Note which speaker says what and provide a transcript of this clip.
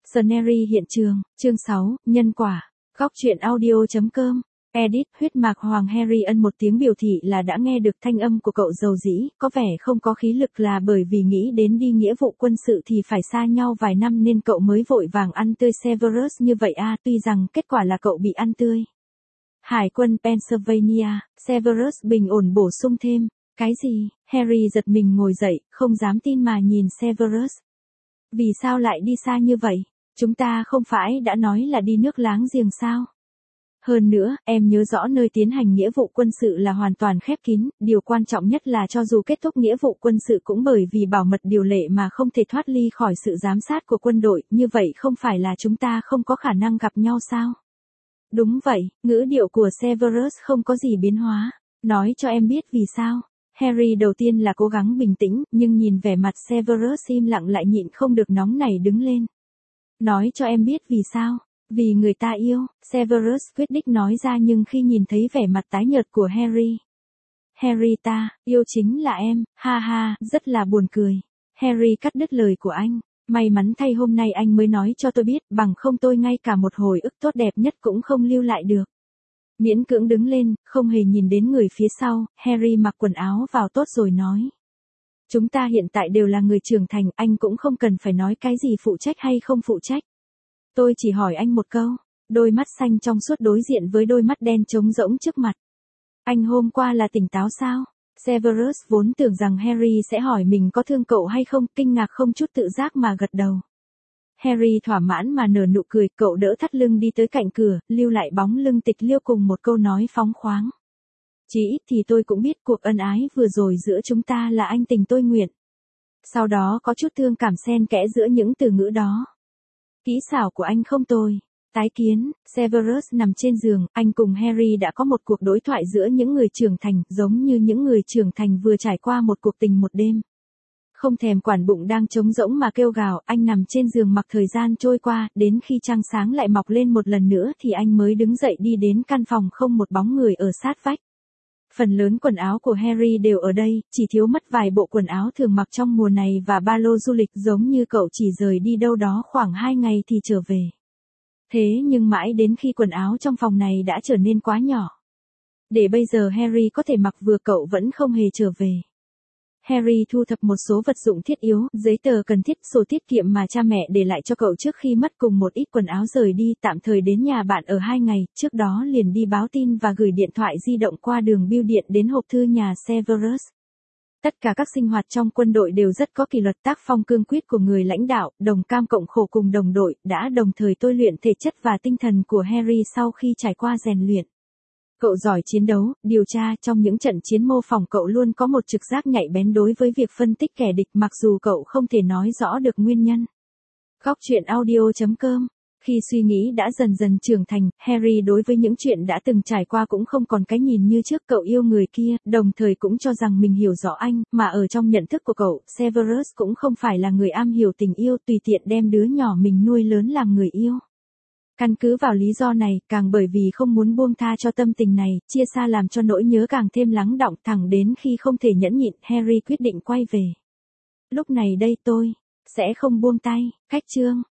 Speaker 1: Scenery hiện trường, chương 6, nhân quả. Góc truyện audio.com. Edit, huyết mạc Hoàng Harry ân một tiếng biểu thị là đã nghe được thanh âm của cậu dầu dĩ, có vẻ không có khí lực là bởi vì nghĩ đến đi nghĩa vụ quân sự thì phải xa nhau vài năm nên cậu mới vội vàng ăn tươi Severus như vậy tuy rằng kết quả là cậu bị ăn tươi. Hải quân Pennsylvania, Severus bình ổn bổ sung thêm. Cái gì? Harry giật mình ngồi dậy, không dám tin mà nhìn Severus. Vì sao lại đi xa như vậy? Chúng ta không phải đã nói là đi nước láng giềng sao? Hơn nữa, em nhớ rõ nơi tiến hành nghĩa vụ quân sự là hoàn toàn khép kín, điều quan trọng nhất là cho dù kết thúc nghĩa vụ quân sự cũng bởi vì bảo mật điều lệ mà không thể thoát ly khỏi sự giám sát của quân đội, như vậy không phải là chúng ta không có khả năng gặp nhau sao? Đúng vậy, ngữ điệu của Severus không có gì biến hóa. Nói cho em biết vì sao. Harry đầu tiên là cố gắng bình tĩnh, nhưng nhìn vẻ mặt Severus im lặng lại nhịn không được nóng nảy đứng lên. Nói cho em biết vì sao. Vì người ta yêu, Severus quyết định nói ra nhưng khi nhìn thấy vẻ mặt tái nhợt của Harry. Harry ta, yêu chính là em, ha ha, rất là buồn cười. Harry cắt đứt lời của anh. May mắn thay hôm nay anh mới nói cho tôi biết, bằng không tôi ngay cả một hồi ức tốt đẹp nhất cũng không lưu lại được. Miễn cưỡng đứng lên, không hề nhìn đến người phía sau, Harry mặc quần áo vào tốt rồi nói. Chúng ta hiện tại đều là người trưởng thành, anh cũng không cần phải nói cái gì phụ trách hay không phụ trách. Tôi chỉ hỏi anh một câu, đôi mắt xanh trong suốt đối diện với đôi mắt đen trống rỗng trước mặt. Anh hôm qua là tỉnh táo sao? Severus vốn tưởng rằng Harry sẽ hỏi mình có thương cậu hay không, kinh ngạc không chút tự giác mà gật đầu. Harry thỏa mãn mà nở nụ cười, cậu đỡ thắt lưng đi tới cạnh cửa, lưu lại bóng lưng tịch liêu cùng một câu nói phóng khoáng. Chỉ ít thì tôi cũng biết cuộc ân ái vừa rồi giữa chúng ta là anh tình tôi nguyện. Sau đó có chút thương cảm xen kẽ giữa những từ ngữ đó. Kỹ xảo của anh không tồi. Tái kiến, Severus nằm trên giường, anh cùng Harry đã có một cuộc đối thoại giữa những người trưởng thành, giống như những người trưởng thành vừa trải qua một cuộc tình một đêm. Không thèm quản bụng đang trống rỗng mà kêu gào, anh nằm trên giường mặc thời gian trôi qua, đến khi trăng sáng lại mọc lên một lần nữa thì anh mới đứng dậy đi đến căn phòng không một bóng người ở sát vách. Phần lớn quần áo của Harry đều ở đây, chỉ thiếu mất vài bộ quần áo thường mặc trong mùa này và ba lô du lịch giống như cậu chỉ rời đi đâu đó khoảng 2 ngày thì trở về. Thế nhưng mãi đến khi quần áo trong phòng này đã trở nên quá nhỏ. Để bây giờ Harry có thể mặc vừa cậu vẫn không hề trở về. Harry thu thập một số vật dụng thiết yếu, giấy tờ cần thiết, sổ tiết kiệm mà cha mẹ để lại cho cậu trước khi mất cùng một ít quần áo rời đi tạm thời đến nhà bạn ở 2 ngày, trước đó liền đi báo tin và gửi điện thoại di động qua đường bưu điện đến hộp thư nhà Severus. Tất cả các sinh hoạt trong quân đội đều rất có kỷ luật, tác phong cương quyết của người lãnh đạo, đồng cam cộng khổ cùng đồng đội, đã đồng thời tôi luyện thể chất và tinh thần của Harry sau khi trải qua rèn luyện. Cậu giỏi chiến đấu, điều tra, trong những trận chiến mô phỏng cậu luôn có một trực giác nhạy bén đối với việc phân tích kẻ địch mặc dù cậu không thể nói rõ được nguyên nhân. Góc truyện audio.com. Khi suy nghĩ đã dần dần trưởng thành, Harry đối với những chuyện đã từng trải qua cũng không còn cái nhìn như trước, cậu yêu người kia, đồng thời cũng cho rằng mình hiểu rõ anh, mà ở trong nhận thức của cậu, Severus cũng không phải là người am hiểu tình yêu, tùy tiện đem đứa nhỏ mình nuôi lớn làm người yêu. Căn cứ vào lý do này, càng bởi vì không muốn buông tha cho tâm tình này, chia xa làm cho nỗi nhớ càng thêm lắng đọng, thẳng đến khi không thể nhẫn nhịn, Harry quyết định quay về. Lúc này đây tôi sẽ không buông tay. Cách chương